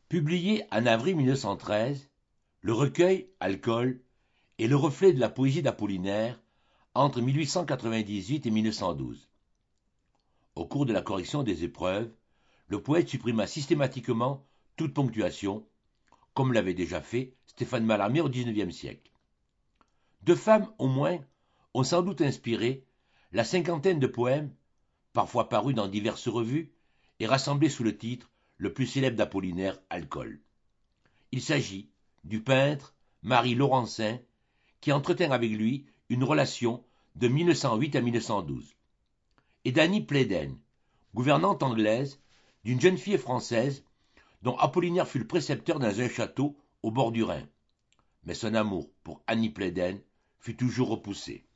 Publié en avril 1913, le recueil Alcool est le reflet de la poésie d'Apollinaire entre 1898 et 1912. Au cours de la correction des épreuves, le poète supprima systématiquement toute ponctuation, comme l'avait déjà fait Stéphane Mallarmé au XIXe siècle. Deux femmes, au moins, ont sans doute inspiré la cinquantaine de poèmes, parfois parus dans diverses revues, et rassemblés sous le titre le plus célèbre d'Apollinaire, Alcool. Il s'agit du peintre Marie Laurencin, qui entretint avec lui une relation de 1908 à 1912, et d'Annie Pléden, gouvernante anglaise d'une jeune fille française dont Apollinaire fut le précepteur dans un château au bord du Rhin. Mais son amour pour Annie Pléden fut toujours repoussé.